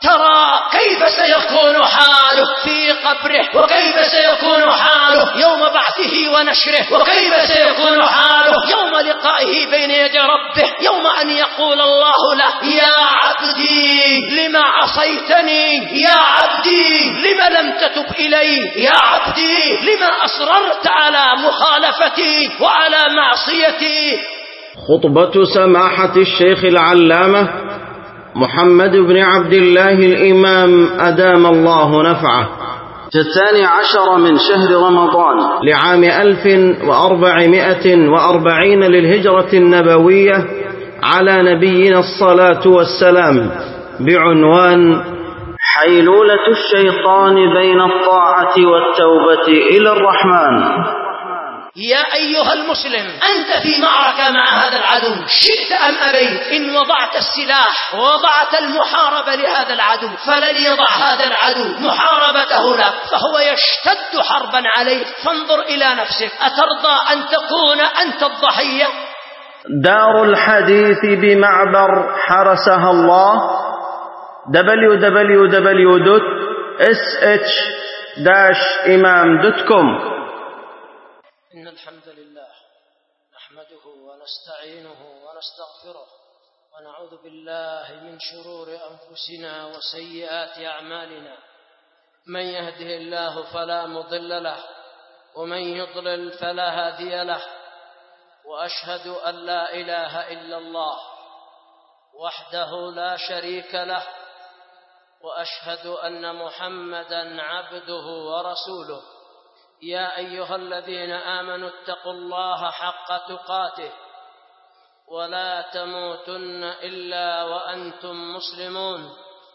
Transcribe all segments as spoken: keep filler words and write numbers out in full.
ترى كيف سيكون حاله في قبره، وكيف سيكون حاله يوم بعثه ونشره، وكيف سيكون حاله يوم لقائه بين يدي ربه، يوم أن يقول الله له: يا عبدي لما عصيتني، يا عبدي لما لم تتب إلي، يا عبدي لما أصررت على مخالفتي وعلى معصيتي. خطبة سماحة الشيخ العلامة محمد بن عبد الله الإمام أدام الله نفعه، الثاني عشر من شهر رمضان لعام ألف وأربعمائة وأربعين للهجرة النبوية، على نبينا الصلاة والسلام، بعنوان حيلولة الشيطان بين الطاعة والتوبة إلى الرحمن. يا أيها المسلم، أنت في معركة مع هذا العدو، شئت أم أبيت. إن وضعت السلاح ووضعت المحاربة لهذا العدو، فلن يضع هذا العدو محاربته لك، فهو يشتد حربا عليك. فانظر إلى نفسك، أترضى أن تكون أنت الضحية؟ دار الحديث بمعبر حرسها الله، دبليو دبليو دبليو دوت إس إتش إمام دوت كوم. إن الحمد لله نحمده ونستعينه ونستغفره ونعوذ بالله من شرور أنفسنا وسيئات أعمالنا. من يهده الله فلا مضل له، ومن يضلل فلا هادي له. وأشهد أن لا إله إلا الله وحده لا شريك له، وأشهد أن محمدا عبده ورسوله. يا أيها الذين آمنوا اتقوا الله حق تقاته ولا تموتن إلا وأنتم مسلمون.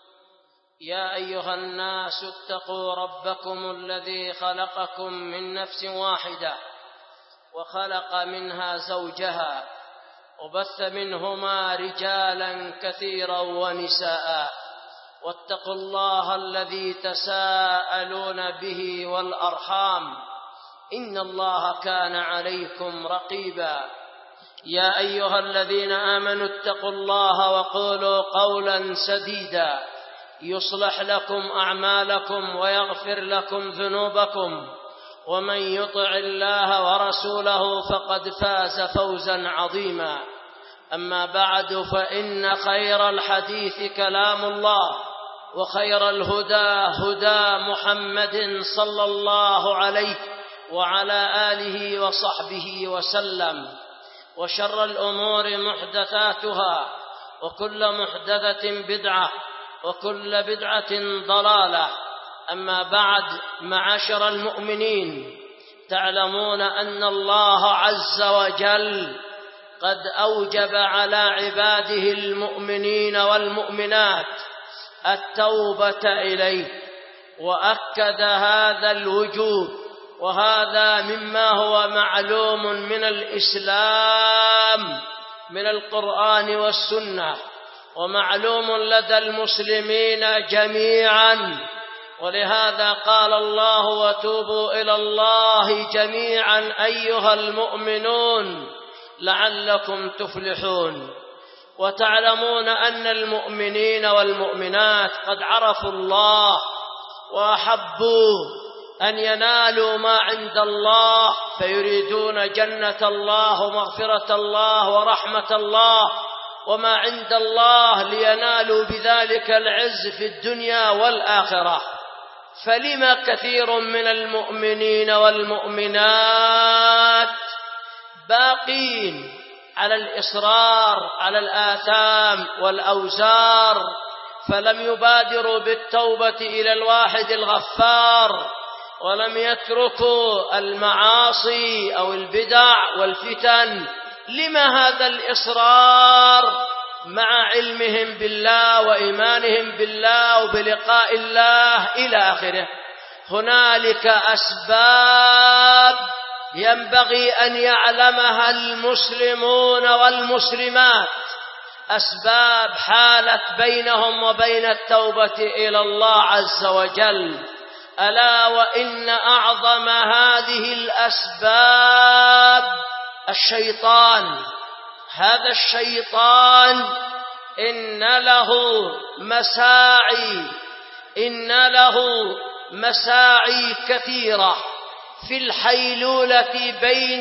يا أيها الناس اتقوا ربكم الذي خلقكم من نفس واحدة وخلق منها زوجها، وبث منهما رجالا كثيرا ونساء. واتقوا الله الذي تساءلون به والأرحام، إن الله كان عليكم رقيبا. يا أيها الذين آمنوا اتقوا الله وقولوا قولا سديدا يصلح لكم أعمالكم ويغفر لكم ذنوبكم، ومن يطع الله ورسوله فقد فاز فوزا عظيما. أما بعد، فإن خير الحديث كلام الله، وخير الهدى هدى محمد صلى الله عليه وعلى آله وصحبه وسلم. وشر الأمور محدثاتها، وكل محدثة بدعة، وكل بدعة ضلالة. أما بعد، معاشر المؤمنين، تعلمون أن الله عز وجل قد أوجب على عباده المؤمنين والمؤمنات التوبة إليه، وأكد هذا الوجوب، وهذا مما هو معلوم من الإسلام من القرآن والسنة، ومعلوم لدى المسلمين جميعا. ولهذا قال الله: وتوبوا إلى الله جميعا أيها المؤمنون لعلكم تفلحون. وتعلمون أن المؤمنين والمؤمنات قد عرفوا الله وأحبوا أن ينالوا ما عند الله، فيريدون جنة الله ومغفرة الله ورحمة الله وما عند الله، لينالوا بذلك العز في الدنيا والآخرة. فلما كثير من المؤمنين والمؤمنات باقين على الإصرار على الآثام والأوزار، فلم يبادروا بالتوبة إلى الواحد الغفار، ولم يتركوا المعاصي أو البدع والفتن؟ لما هذا الإصرار مع علمهم بالله وإيمانهم بالله وبلقاء الله إلى آخره؟ هنالك أسباب ينبغي أن يعلمها المسلمون والمسلمات، أسباب حالت بينهم وبين التوبة إلى الله عز وجل. ألا وإن أعظم هذه الأسباب الشيطان. هذا الشيطان إن له مساعي إن له مساعي كثيرة في الحيلولة بين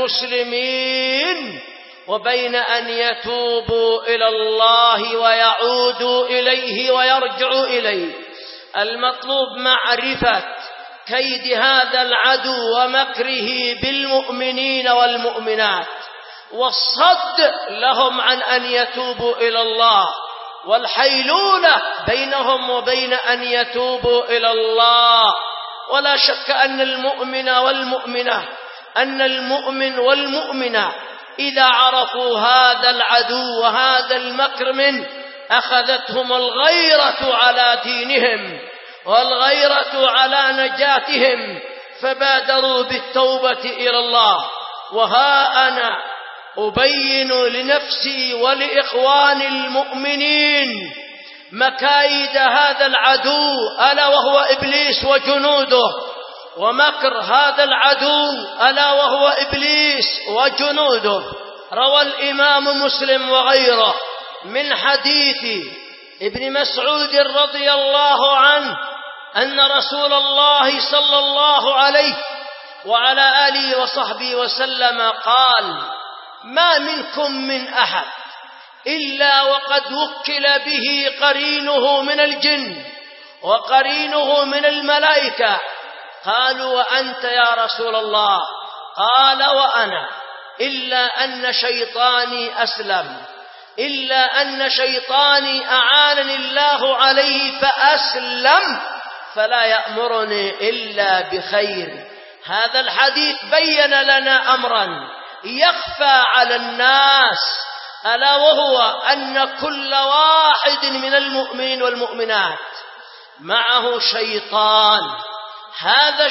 المسلمين وبين أن يتوبوا إلى الله ويعودوا إليه ويرجعوا إليه. المطلوب معرفة كيد هذا العدو ومكره بالمؤمنين والمؤمنات، والصد لهم عن أن يتوبوا إلى الله، والحيلولة بينهم وبين أن يتوبوا إلى الله. ولا شك أن المؤمن والمؤمنة أن المؤمن والمؤمنة إذا عرفوا هذا العدو وهذا المكر منه أخذتهم الغيرة على دينهم والغيرة على نجاتهم، فبادروا بالتوبة إلى الله. وها أنا أبين لنفسي ولإخواني المؤمنين مكايد هذا العدو، ألا وهو إبليس وجنوده، ومكر هذا العدو ألا وهو إبليس وجنوده. روى الإمام مسلم وغيره من حديث ابن مسعود رضي الله عنه أن رسول الله صلى الله عليه وعلى آله وصحبه وسلم قال: ما منكم من أحد إلا وقد وكل به قرينه من الجن وقرينه من الملائكة. قالوا: وأنت يا رسول الله؟ قال: وأنا، إلا أن شيطاني أسلم إلا أن شيطاني أعانني الله عليه فأسلم، فلا يأمرني إلا بخير. هذا الحديث بين لنا أمرا يخفى على الناس، ألا وهو أن كل واحد من المؤمنين والمؤمنات معه شيطان. هذا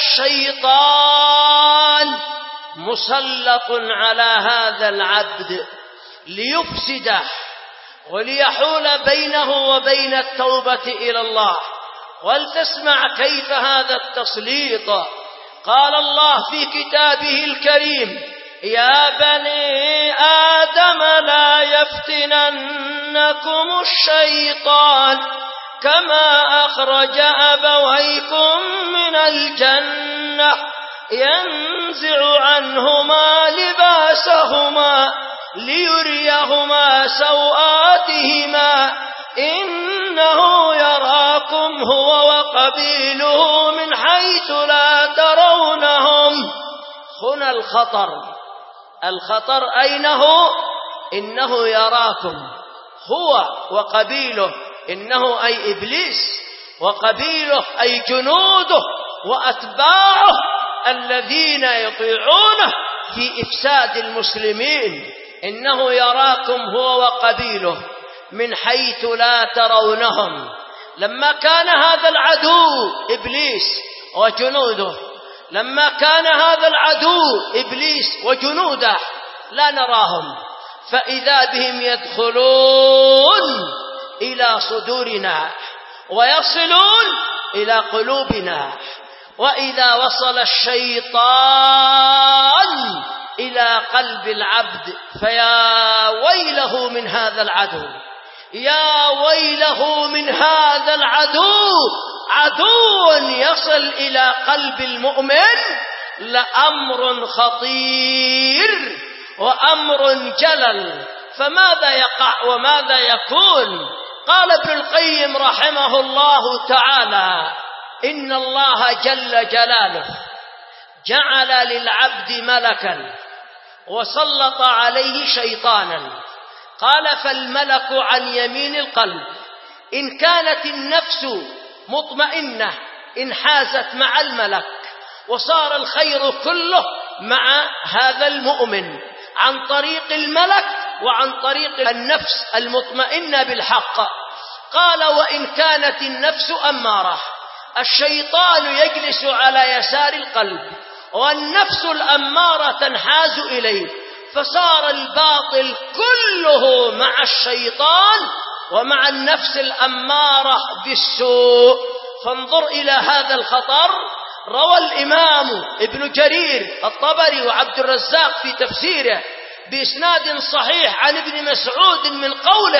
الشيطان مسلط على هذا العبد ليفسده وليحول بينه وبين التوبة إلى الله. ولتسمع كيف هذا التسليط. قال الله في كتابه الكريم: يا بني آدم لا يفتننكم الشيطان كما أخرج أبويكم من الجنة ينزع عنهما لباسهما ليريهما سوآتهما إنه يراكم هو وقبيله من حيث لا ترونهم. هنا الخطر. الخطر أين هو؟ إنه يراكم هو وقبيله، إنه أي إبليس، وقبيله أي جنوده وأتباعه الذين يطيعونه في إفساد المسلمين. إنه يراكم هو وقبيله من حيث لا ترونهم. لما كان هذا العدو إبليس وجنوده لما كان هذا العدو إبليس وجنوده لا نراهم، فإذا بهم يدخلون إلى صدورنا ويصلون إلى قلوبنا. وإذا وصل الشيطان إلى قلب العبد فيا ويله من هذا العدو، يا ويله من هذا العدو. عدو يصل إلى قلب المؤمن لأمر خطير وأمر جلل. فماذا يقع وماذا يكون؟ قال ابن القيم رحمه الله تعالى: إن الله جل جلاله جعل للعبد ملكا وسلط عليه شيطانا. قال: فالملك عن يمين القلب، إن كانت النفس مطمئنة انحازت مع الملك وصار الخير كله مع هذا المؤمن عن طريق الملك وعن طريق النفس المطمئنة بالحق. قال: وإن كانت النفس أمارة، الشيطان يجلس على يسار القلب والنفس الأمارة تنحاز إليه، فصار الباطل كله مع الشيطان ومع النفس الأمارة بالسوء. فانظر إلى هذا الخطر. روى الإمام ابن جرير الطبري وعبد الرزاق في تفسيره بإسناد صحيح عن ابن مسعود من قوله: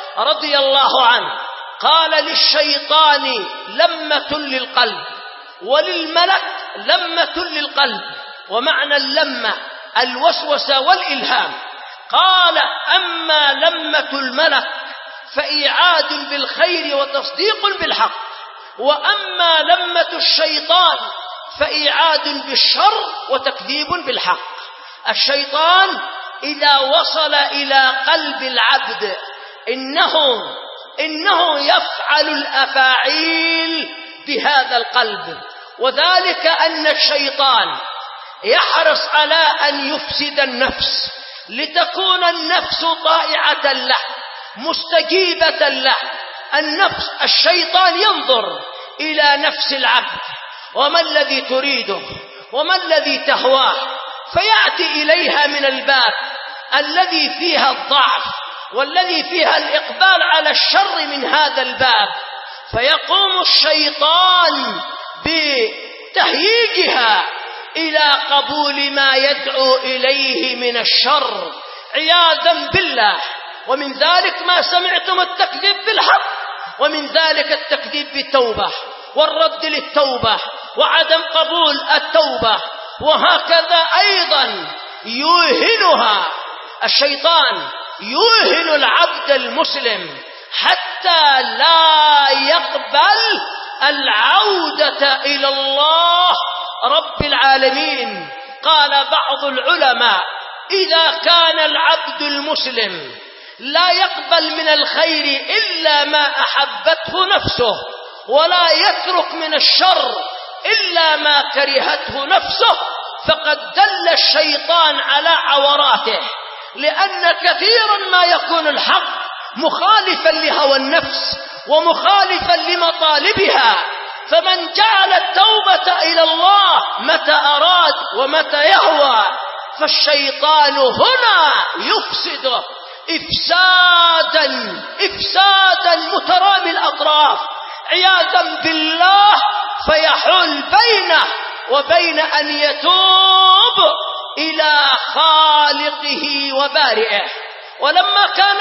رضي الله عنه قال للشيطان لمة للقلب وللملك لمة للقلب. ومعنى اللمة الوسوسة والإلهام. قال أما لمة الملك فإيعاد بالخير وتصديق بالحق، وأما لمة الشيطان فإيعاد بالشر وتكذيب بالحق. الشيطان إذا وصل إلى قلب العبد إنه إنه يفعل الأفاعيل بهذا القلب، وذلك أن الشيطان يحرص على أن يفسد النفس لتكون النفس طائعة له مستجيبة له. النفس الشيطان ينظر إلى نفس العبد وما الذي تريده وما الذي تهواه، فيأتي إليها من الباب الذي فيها الضعف والذي فيها الإقبال على الشر من هذا الباب، فيقوم الشيطان بتهييجها إلى قبول ما يدعو إليه من الشر عياذا بالله. ومن ذلك ما سمعتم التكذيب بالحق، ومن ذلك التكذيب بالتوبة والرد للتوبة وعدم قبول التوبة، وهكذا أيضا يوهنها الشيطان، يوهن العبد المسلم حتى لا يقبل العودة إلى الله رب العالمين. قال بعض العلماء إذا كان العبد المسلم لا يقبل من الخير إلا ما أحبته نفسه، ولا يترك من الشر إلا ما كرهته نفسه، فقد دل الشيطان على عوراته، لأن كثيرا ما يكون الحق مخالفا لهوى النفس ومخالفا لمطالبها، فمن جعل التوبة إلى الله متى أراد ومتى يهوى فالشيطان هنا يفسده إفسادا إفسادا مترامي الأطراف عياذا بالله، فيحول بينه وبين أن يتوب إلى خالقه وبارئه. ولما كان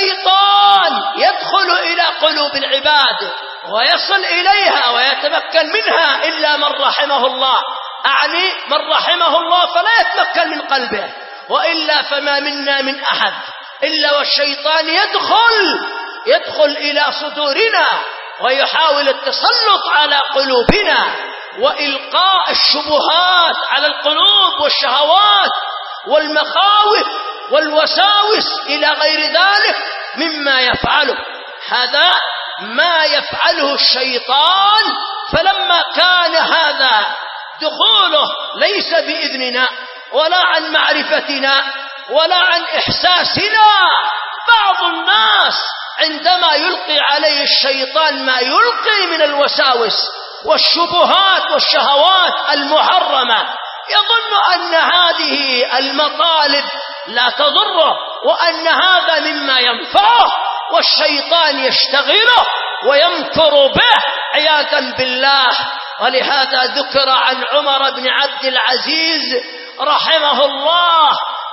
الشيطان يدخل إلى قلوب العباد ويصل إليها ويتمكن منها إلا من رحمه الله، أعني من رحمه الله فلا يتمكن من قلبه، وإلا فما منا من أحد إلا والشيطان يدخل يدخل إلى صدورنا ويحاول التسلط على قلوبنا وإلقاء الشبهات على القلوب والشهوات والمخاوف والوساوس إلى غير ذلك مما يفعله. هذا ما يفعله الشيطان. فلما كان هذا دخوله ليس بإذننا ولا عن معرفتنا ولا عن إحساسنا، بعض الناس عندما يلقي عليه الشيطان ما يلقي من الوساوس والشبهات والشهوات المحرمة يظن أن هذه المطالب لا تضره وأن هذا مما ينفعه، والشيطان يشتغله ويمكر به عياذا بالله. ولهذا ذكر عن عمر بن عبد العزيز رحمه الله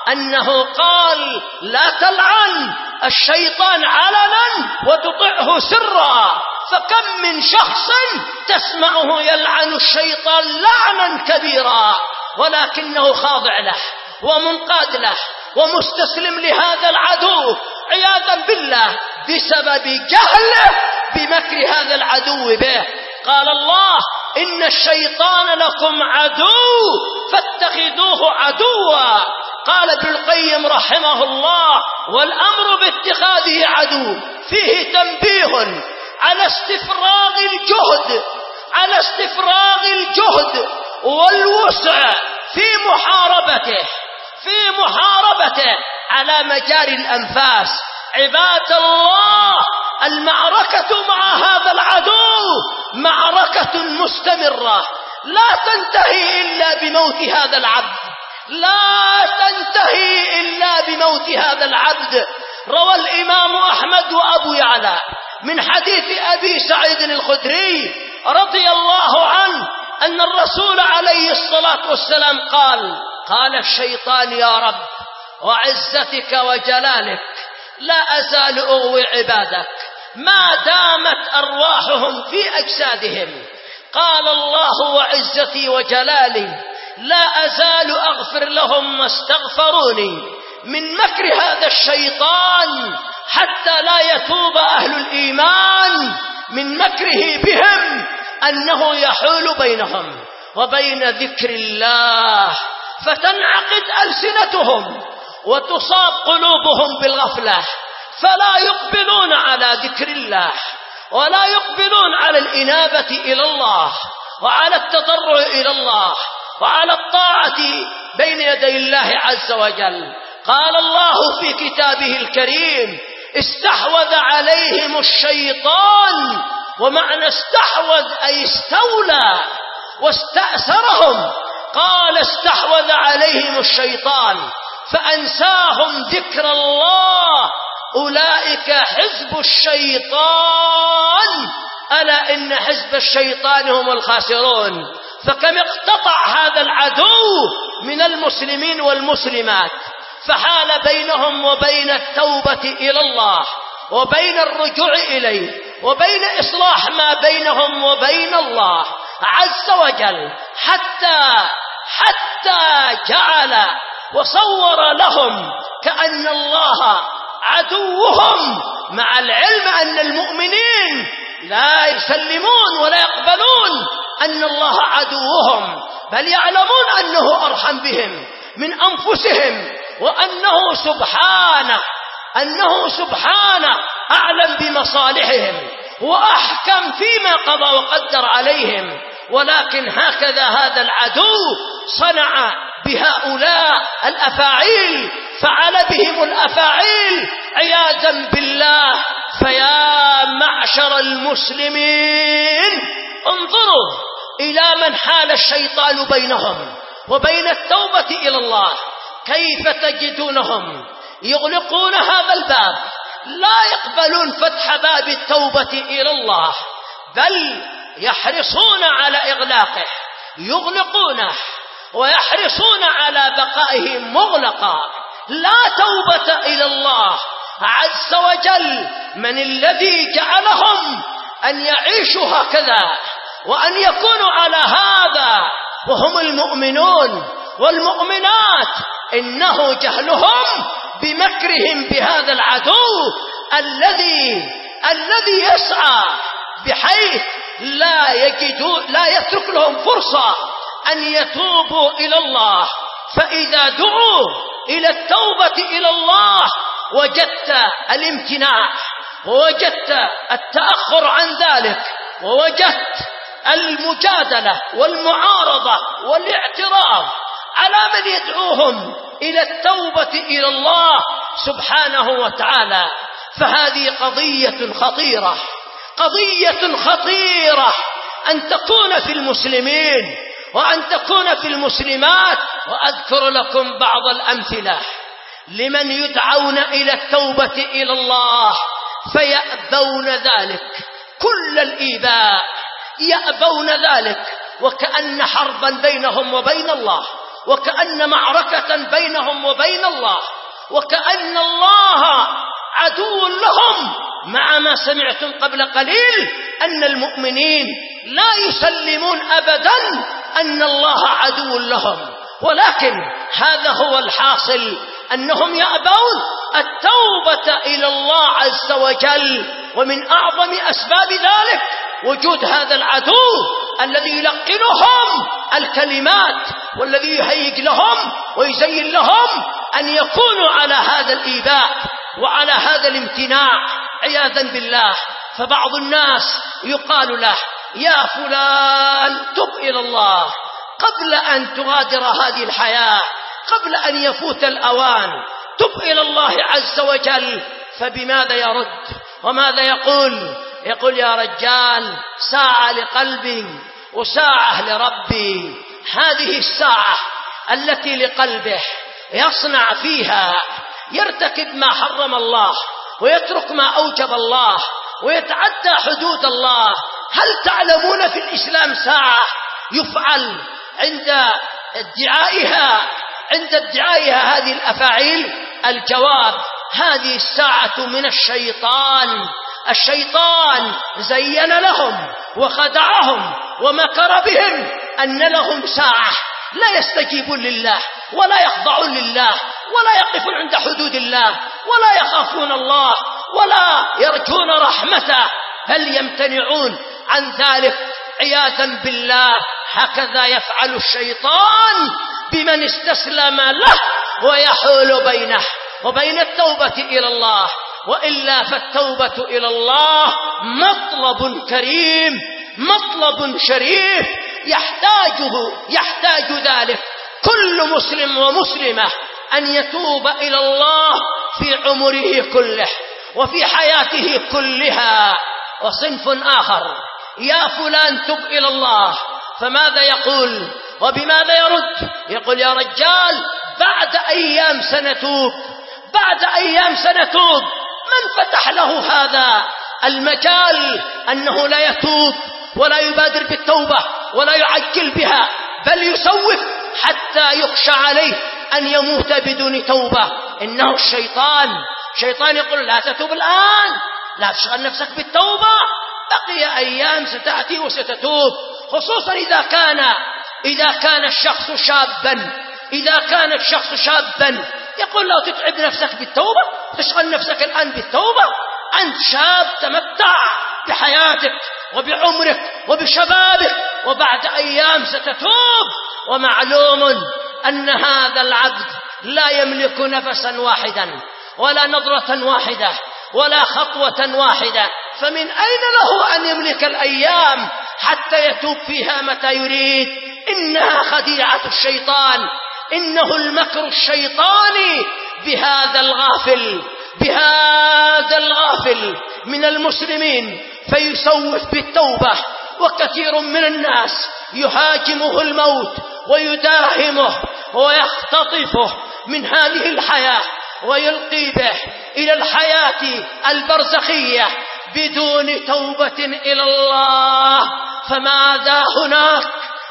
أنه قال لا تلعن الشيطان علنا وتطعه سرا، فكم من شخص تسمعه يلعن الشيطان لعنا كبيرا ولكنه خاضع له ومنقاد له ومستسلم لهذا العدو عياذا بالله بسبب جهله بمكر هذا العدو به. قال الله إن الشيطان لكم عدو فاتخذوه عدوا. قال ابن القيم رحمه الله والأمر باتخاذه عدو فيه تنبيه على استفراغ الجهد على استفراغ الجهد والوسع في محاربته في محاربته على مجاري الأنفاس. عباد الله، المعركة مع هذا العدو معركة مستمرة لا تنتهي إلا بموت هذا العبد لا تنتهي إلا بموت هذا العبد. روى الإمام أحمد وأبو يعلى من حديث أبي سعيد الخدري رضي الله عنه أن الرسول عليه الصلاة والسلام قال قال الشيطان يا رب وعزتك وجلالك لا أزال أغوي عبادك ما دامت أرواحهم في أجسادهم. قال الله وعزتي وجلالي لا أزال أغفر لهم ما استغفروني من مكر هذا الشيطان حتى لا يتوب أهل الإيمان من مكره بهم أنه يحول بينهم وبين ذكر الله فتنعقد ألسنتهم وتصاب قلوبهم بالغفلة فلا يقبلون على ذكر الله ولا يقبلون على الإنابة إلى الله وعلى التضرع إلى الله وعلى الطاعة بين يدي الله عز وجل. قال الله في كتابه الكريم استحوذ عليهم الشيطان، ومعنى استحوذ أي استولى واستأثرهم. قال استحوذ عليهم الشيطان فأنساهم ذكر الله أولئك حزب الشيطان ألا إن حزب الشيطان هم الخاسرون. فكم اقتطع هذا العدو من المسلمين والمسلمات فحال بينهم وبين التوبة إلى الله وبين الرجوع إليه وبين إصلاح ما بينهم وبين الله عز وجل، حتى حتى جعل وصور لهم كأن الله عدوهم، مع العلم أن المؤمنين لا يسلمون ولا يقبلون أن الله عدوهم، بل يعلمون أنه أرحم بهم من أنفسهم، وأنه سبحانه أنه سبحانه أعلم بمصالحهم وأحكم فيما قضى وقدر عليهم. ولكن هكذا هذا العدو صنع بهؤلاء الأفاعيل، فعل بهم الأفاعيل عياذا بالله. فيا معشر المسلمين انظروا إلى من حال الشيطان بينهم وبين التوبة إلى الله، كيف تجدونهم يغلقون هذا الباب، لا يقبلون فتح باب التوبة إلى الله، بل يحرصون على إغلاقه، يغلقونه ويحرصون على بقائه مغلقا. لا توبة إلى الله عز وجل. من الذي جعلهم أن يعيشوا هكذا وأن يكونوا على هذا وهم المؤمنون والمؤمنات؟ إنه جهلهم بمكرهم بهذا العدو الذي الذي يسعى بحيث لا يجدوا لا يترك لهم فرصة أن يتوبوا إلى الله. فإذا دعوا إلى التوبة إلى الله وجدت الامتناع ووجدت التأخر عن ذلك ووجدت المجادلة والمعارضة والاعتراض على من يدعوهم إلى التوبة إلى الله سبحانه وتعالى. فهذه قضية خطيرة، قضية خطيرة أن تكون في المسلمين وأن تكون في المسلمات. وأذكر لكم بعض الأمثلة لمن يدعون إلى التوبة إلى الله فيأبون ذلك كل الإيباء، يأبون ذلك، وكأن حربا بينهم وبين الله، وكأن معركة بينهم وبين الله، وكأن الله عدو لهم، مع ما سمعتم قبل قليل أن المؤمنين لا يسلمون أبدا أن الله عدو لهم. ولكن هذا هو الحاصل، أنهم يأبون التوبة إلى الله عز وجل. ومن أعظم أسباب ذلك وجود هذا العدو الذي يلقنهم الكلمات والذي يهيج لهم ويزين لهم أن يكونوا على هذا الإيباء وعلى هذا الامتناع عياذا بالله. فبعض الناس يقال له يا فلان تب إلى الله قبل أن تغادر هذه الحياة، قبل أن يفوت الأوان، تب إلى الله عز وجل. فبماذا يرد وماذا يقول؟ يقول يا رجال ساعة لقلبي وساعة لربي. هذه الساعة التي لقلبه يصنع فيها، يرتكب ما حرم الله ويترك ما أوجب الله ويتعدى حدود الله. هل تعلمون في الإسلام ساعة يفعل عند ادعائها عند ادعائها هذه الأفاعيل؟ الجواب هذه الساعة من الشيطان. الشيطان زين لهم وخدعهم ومكر بهم أن لهم ساعة لا يستجيبون لله ولا يخضعون لله ولا يقفون عند حدود الله ولا يخافون الله ولا يرجون رحمته، بل يمتنعون عن ذلك عياذا بالله. هكذا يفعل الشيطان بمن استسلم له ويحول بينه وبين التوبة إلى الله، وإلا فالتوبة إلى الله مطلب كريم مطلب شريف يحتاجه يحتاج ذلك كل مسلم ومسلمة أن يتوب إلى الله في عمره كله وفي حياته كلها. وصنف آخر: يا فلان تب إلى الله، فماذا يقول وبماذا يرد؟ يقول: يا رجال بعد أيام سنتوب، بعد أيام سنتوب. من فتح له هذا المجال أنه لا يتوب ولا يبادر بالتوبة ولا يعجل بها، بل يسوف حتى يخشى عليه أن يموت بدون توبة؟ إنه الشيطان. شيطان يقول: لا تتوب الآن، لا تشغل نفسك بالتوبة، بقي أيام ستأتي وستتوب. خصوصا إذا كان إذا كان الشخص شابا إذا كان الشخص شابا يقول: لو تتعب نفسك بالتوبة، تشغل نفسك الآن بالتوبة، أنت شاب تمتع بحياتك وبعمرك وبشبابك، وبعد أيام ستتوب. ومعلوم أن هذا العبد لا يملك نفسا واحدا ولا نظرة واحدة ولا خطوة واحدة، فمن أين له أن يملك الأيام حتى يتوب فيها متى يريد؟ إنها خديعة الشيطان، إنه المكر الشيطاني بهذا الغافل بهذا الغافل من المسلمين، فيسوف بالتوبة. وكثير من الناس يهاجمه الموت ويداهمه ويختطفه من هذه الحياة ويلقي به إلى الحياة البرزخية بدون توبة إلى الله. فماذا هناك؟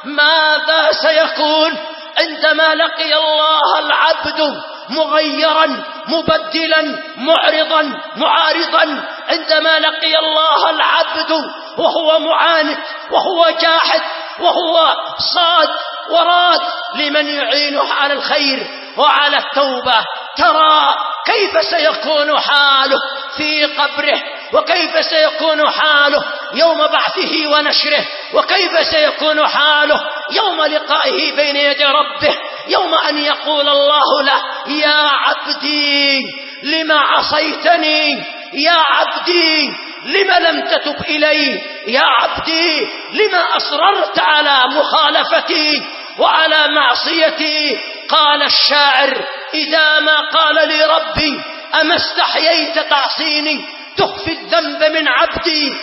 ماذا سيكون عندما لقي الله العبد مغيرا مبدلا معرضا معارضا؟ عندما لقي الله العبد وهو معاند وهو جاحد وهو صاد وراد لمن يعينه على الخير وعلى التوبة، ترى كيف سيكون حاله في قبره، وكيف سيكون حاله يوم بعثه ونشره، وكيف سيكون حاله يوم لقائه بين يدي ربه، يوم أن يقول الله له: يا عبدي لما عصيتني، يا عبدي لما لم تتب إلي، يا عبدي لما أصررت على مخالفتي وعلى معصيتي. قال الشاعر: إذا ما قال لي ربي أما استحييت تعصيني، تخفي الذنب من عبدي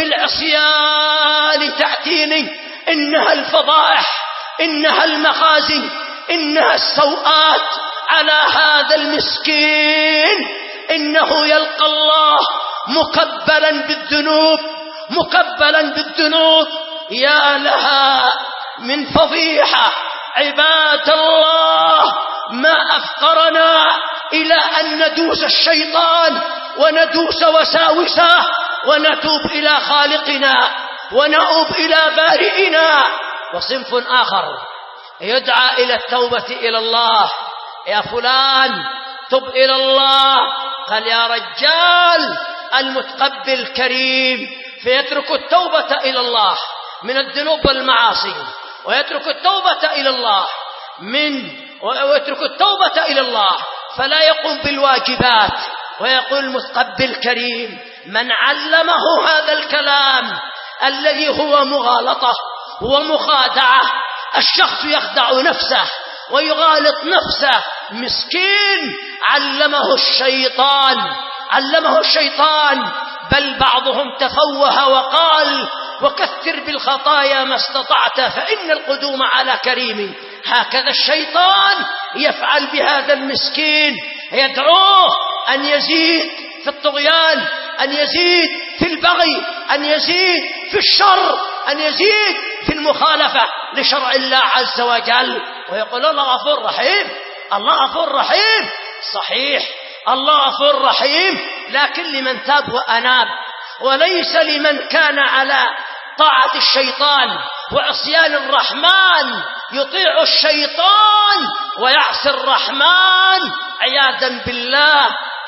وبالعصيان تأتيني. إنها الفضائح، إنها المخازي، إنها السوءات على هذا المسكين. إنه يلقى الله مكبلا بالذنوب مكبلا بالذنوب. يا لها من فضيحة عباد الله، ما أفقرنا إلى أن ندوس الشيطان وندوس وساوسه ونتوب إلى خالقنا ونؤوب إلى بارئنا. وصنف آخر يدعى إلى التوبة إلى الله: يا فلان تب إلى الله. قال: يا رجال المتقبل الكريم، فيترك التوبة إلى الله من الذنوب والمعاصي، ويترك التوبة إلى الله من ويترك التوبة إلى الله فلا يقوم بالواجبات. ويقول المتقبل الكريم: من علمه هذا الكلام الذي هو مغالطة ومخادعة، الشخص يخدع نفسه ويغالط نفسه، مسكين علمه الشيطان علمه الشيطان بل بعضهم تفوه وقال: وكثر بالخطايا ما استطعت فإن القدوم على كريم. هكذا الشيطان يفعل بهذا المسكين، يدعوه أن يزيد في الطغيان، أن يزيد في البغي، أن يزيد في الشر، أن يزيد في المخالفة لشرع الله عز وجل. ويقول: الله غفور رحيم، الله غفور رحيم. صحيح، الله غفور رحيم، لكن لمن تاب وأناب، وليس لمن كان على طاعة الشيطان وعصيان الرحمن، يطيع الشيطان ويعصي الرحمن عياذا بالله،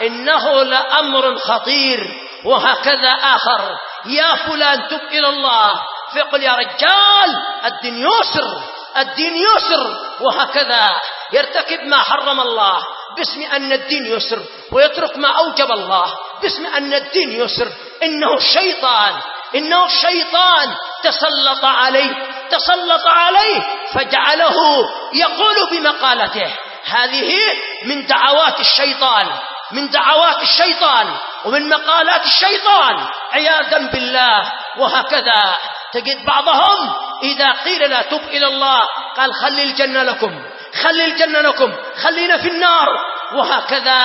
إنه لأمر خطير. وهكذا آخر: يا فلان تب إلى الله، فيقول: يا رجال الدين يسر، الدين يسر. وهكذا يرتكب ما حرم الله باسم أن الدين يسر، ويترك ما أوجب الله باسم أن الدين يسر. إنه الشيطان، إنه الشيطان تسلط عليه، تسلط عليه فجعله يقول بمقالته. هذه من دعوات الشيطان، من دعوات الشيطان ومن مقالات الشيطان عياذا بالله. وهكذا تجد بعضهم إذا قيل لا تب إلى الله قال: خلي الجنة لكم، خلي الجنة لكم، خلينا في النار. وهكذا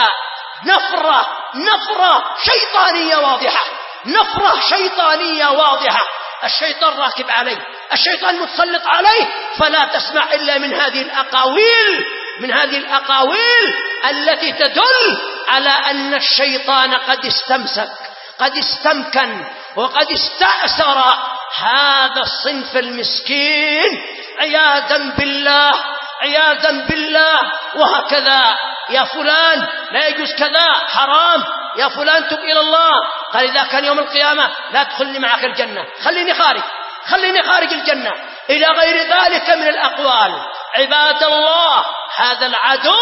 نفرة نفرة شيطانية واضحة، نفرة شيطانية واضحة. الشيطان راكب عليه، الشيطان متسلط عليه، فلا تسمع إلا من هذه الأقاويل، من هذه الأقاويل التي تدل على أن الشيطان قد استمسك، قد استمكن، وقد استأثر هذا الصنف المسكين عياذا بالله، عياذا بالله. وهكذا: يا فلان لا يجوز كذا، حرام، يا فلان تب إلى الله. قال: إذا كان يوم القيامة لا تدخلني معك الجنة، خليني خارج، خليني خارج الجنة، إلى غير ذلك من الأقوال. عباد الله، هذا العدو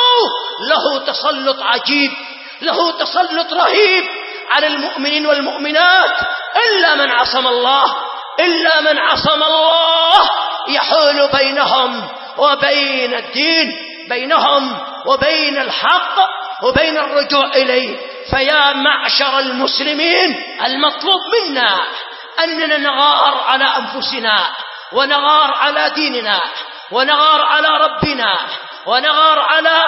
له تسلط عجيب، له تسلط رهيب على المؤمنين والمؤمنات، إلا من عصم الله، إلا من عصم الله يحول بينهم وبين الدين، بينهم وبين الحق وبين الرجوع إليه. فيا معشر المسلمين، المطلوب منا أننا نغار على أنفسنا، ونغار على ديننا، ونغار على ربنا، ونغار على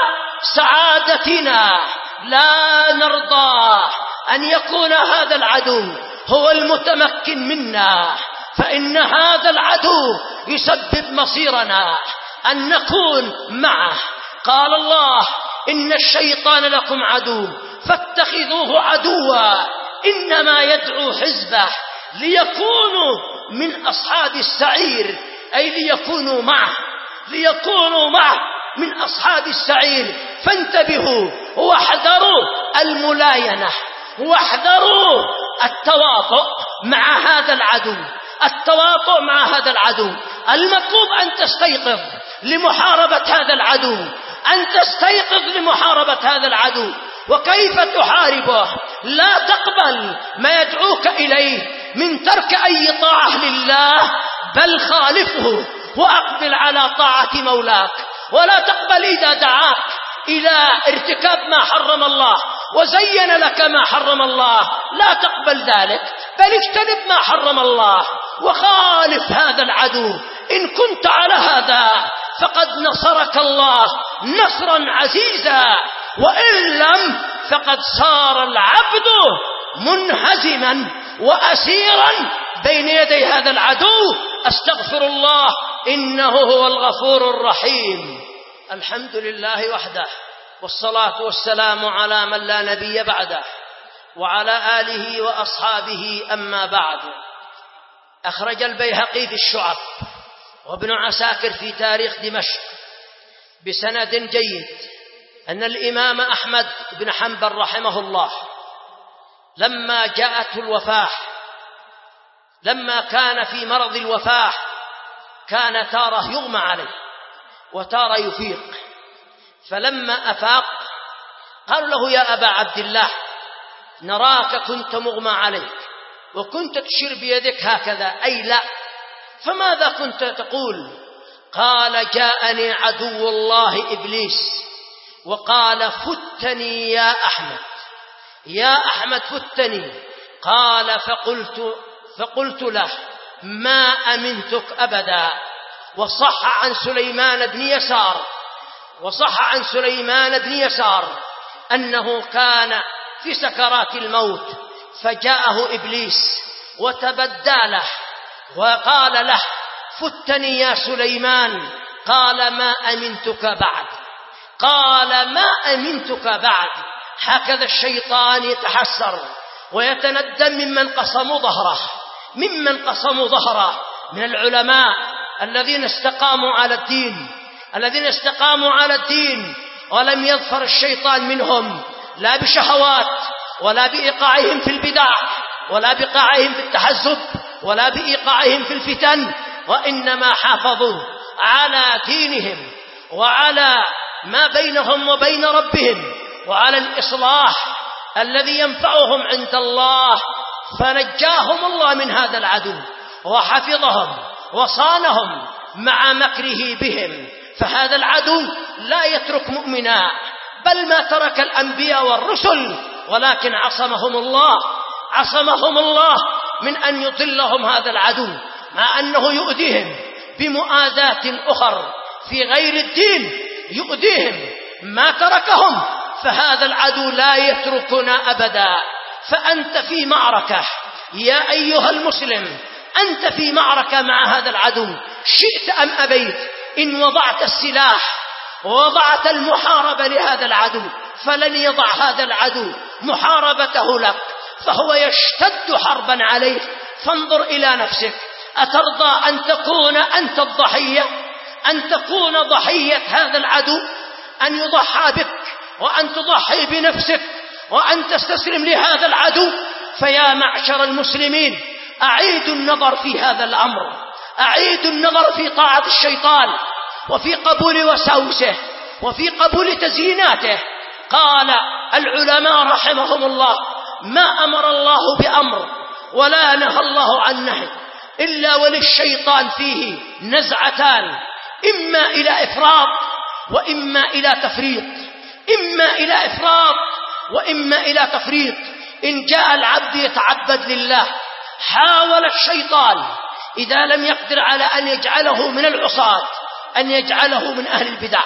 سعادتنا. لا نرضى أن يكون هذا العدو هو المتمكن منا، فإن هذا العدو يسبب مصيرنا أن نكون معه. قال الله: إن الشيطان لكم عدو فاتخذوه عدوا، إنما يدعو حزبه ليكونوا من أصحاب السعير، أي ليكونوا معه، ليكونوا معه من أصحاب السعير. فانتبهوا واحذروا الملاينة، واحذروا التواطؤ مع هذا العدو، التواطؤ مع هذا العدو. المطلوب أن تستيقظ لمحاربة هذا العدو، أن تستيقظ لمحاربة هذا العدو. وكيف تحاربه؟ لا تقبل ما يدعوك إليه من ترك أي طاعة لله، بل خالفه وأقبل على طاعة مولاك. ولا تقبل إذا دعاك إلى ارتكاب ما حرم الله وزين لك ما حرم الله، لا تقبل ذلك، بل اجتنب ما حرم الله وخالف هذا العدو. إن كنت على هذا فقد نصرك الله نصرا عزيزا، وإن لم فقد صار العبد منهزما وأسيرا بين يدي هذا العدو. أستغفر الله، إنه هو الغفور الرحيم. الحمد لله وحده، والصلاة والسلام على من لا نبي بعده، وعلى آله وأصحابه. أما بعد، أخرج البيهقي في الشعب وابن عساكر في تاريخ دمشق بسند جيد أن الإمام أحمد بن حنبل رحمه الله لما جاءته الوفاة، لما كان في مرض الوفاة، كان تاره يغمى عليه وتاره يفيق. فلما أفاق قالوا له: يا أبا عبد الله، نراك كنت مغمى عليك وكنت تشير بيدك هكذا، أي لا، فماذا كنت تقول؟ قال: جاءني عدو الله إبليس وقال: فتني يا أحمد، يا أحمد فتني. قال: فقلت, فقلت له: ما أمنتك أبدا. وصح عن سليمان بن يسار، وصح عن سليمان بن يسار أنه كان في سكرات الموت، فجاءه إبليس وتبدى له وقال له: فتني يا سليمان. قال: ما أمنتك بعد، قال: ما أمنتك بعد. هكذا الشيطان يتحسر ويتندم ممن قصموا ظهره ممن قصموا ظهره من العلماء الذين استقاموا على الدين الذين استقاموا على الدين ولم يظفر الشيطان منهم لا بشهوات ولا بإيقاعهم في البدع ولا بإيقاعهم في التحزب ولا بإيقاعهم في الفتن، وإنما حافظوا على دينهم وعلى ما بينهم وبين ربهم وعلى الإصلاح الذي ينفعهم عند الله، فنجاهم الله من هذا العدو وحفظهم وصانهم مع مكره بهم. فهذا العدو لا يترك مؤمنا، بل ما ترك الأنبياء والرسل، ولكن عصمهم الله عصمهم الله من أن يضلهم هذا العدو، مع أنه يؤذيهم بمؤاذاة أخر في غير الدين يؤذيهم ما تركهم. فهذا العدو لا يتركنا أبدا. فأنت في معركة يا أيها المسلم، أنت في معركة مع هذا العدو شئت أم أبيت. إن وضعت السلاح ووضعت المحاربة لهذا العدو فلن يضع هذا العدو محاربته لك، فهو يشتد حربا عليك. فانظر إلى نفسك، أترضى أن تكون أنت الضحية، أن تكون ضحية هذا العدو، أن يضحى بك وأن تضحي بنفسك وأن تستسلم لهذا العدو؟ فيا معشر المسلمين، أعيدوا النظر في هذا الأمر، أعيدوا النظر في طاعة الشيطان وفي قبول وساوسه وفي قبول تزييناته. قال العلماء رحمهم الله: ما أمر الله بأمر ولا نهى الله عن نهي إلا وللشيطان فيه نزعتان، إما إلى إفراط وإما إلى تفريط، إما إلى إفراط وإما إلى تفريط. إن جاء العبد يتعبد لله حاول الشيطان إذا لم يقدر على أن يجعله من العصاة أن يجعله من أهل البدع،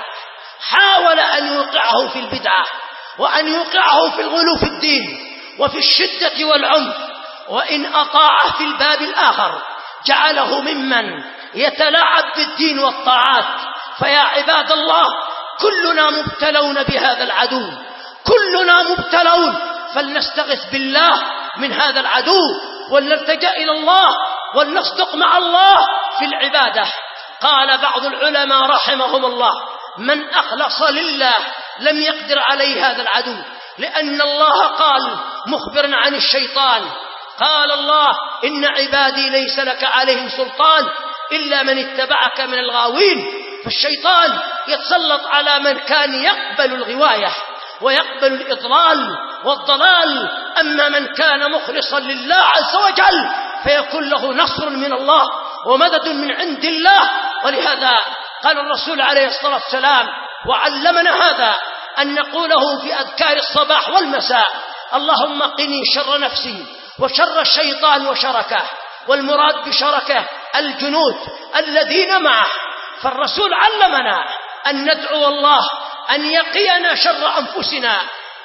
حاول أن يوقعه في البدعة وأن يوقعه في الغلو في الدين وفي الشدة والعنف. وإن أطاعه في الباب الآخر جعله ممن يتلاعب بالدين والطاعات. فيا عباد الله، كلنا مبتلون بهذا العدو، كلنا مبتلون، فلنستغث بالله من هذا العدو ولنلتجأ إلى الله ولنصدق مع الله في العبادة. قال بعض العلماء رحمهم الله: من أخلص لله لم يقدر عليه هذا العدو، لأن الله قال مخبرا عن الشيطان، قال الله: إن عبادي ليس لك عليهم سلطان إلا من اتبعك من الغاوين. فالشيطان يتسلط على من كان يقبل الغواية ويقبل الإضلال والضلال. أما من كان مخلصا لله عز وجل فيكون له نصر من الله ومدد من عند الله. ولهذا قال الرسول عليه الصلاة والسلام وعلمنا هذا أن نقوله في أذكار الصباح والمساء: اللهم قني شر نفسي وشر الشيطان وشركه. والمراد بشركه الجنود الذين معه. فالرسول علمنا أن ندعو الله أن يقينا شر أنفسنا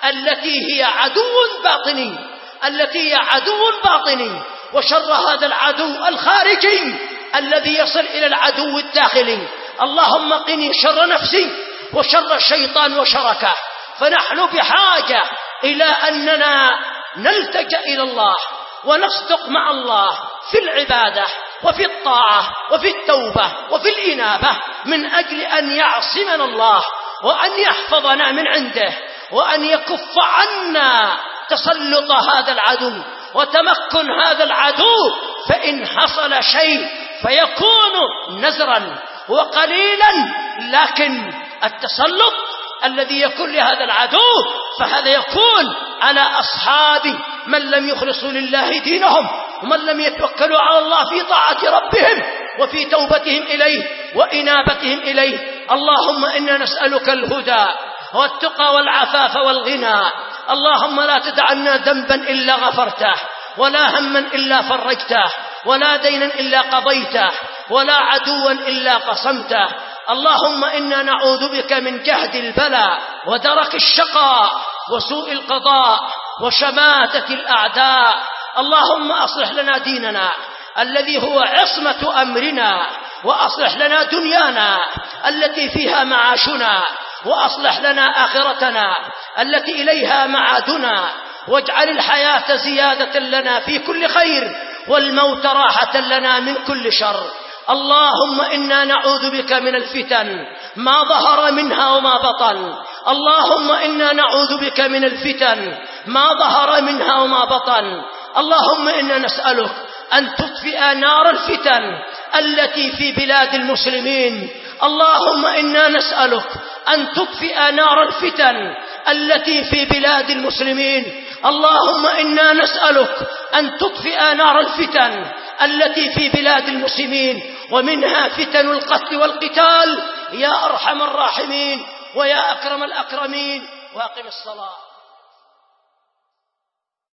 التي هي عدو باطني التي هي عدو باطني وشر هذا العدو الخارجي الذي يصل إلى العدو الداخلي. اللهم قني شر نفسي وشر الشيطان وشركه. فنحن بحاجة إلى أننا نلتجأ إلى الله ونصدق مع الله في العبادة وفي الطاعة وفي التوبة وفي الإنابة، من أجل أن يعصمنا الله وأن يحفظنا من عنده وأن يكف عنا تسلط هذا العدو وتمكن هذا العدو. فإن حصل شيء فيكون نزرا وقليلا، لكن التسلط الذي يكون لهذا العدو فهذا يكون على أصحاب من لم يخلصوا لله دينهم ومن لم يتوكلوا على الله في طاعة ربهم وفي توبتهم إليه وإنابتهم إليه. اللهم إنا نسألك الهدى والتقى والعفاف والغنى. اللهم لا تدع لنا ذنبا إلا غفرته ولا هما إلا فرجته ولا دينا إلا قضيته ولا عدوا إلا قصمته. اللهم إنا نعوذ بك من جهد البلاء ودرك الشقاء وسوء القضاء وشماتة الأعداء. اللهم أصلح لنا ديننا الذي هو عصمة أمرنا، وأصلح لنا دنيانا التي فيها معاشنا، وأصلح لنا آخرتنا التي إليها معادنا، واجعل الحياة زيادة لنا في كل خير والموت راحة لنا من كل شر. اللهم إنا نعوذ بك من الفتن ما ظهر منها وما بطن. اللهم إنا نعوذ بك من الفتن ما ظهر منها وما بطن. اللهم إنا نسألك أن تطفئ نار الفتن التي في بلاد المسلمين. اللهم إنا نسألك أن تطفئ نار الفتن التي في بلاد المسلمين. اللهم إنا نسألك أن تطفئ نار الفتن التي في بلاد المسلمين، ومنها فتن القتل والقتال، يا أرحم الراحمين ويا أكرم الأكرمين. وأقم الصلاة.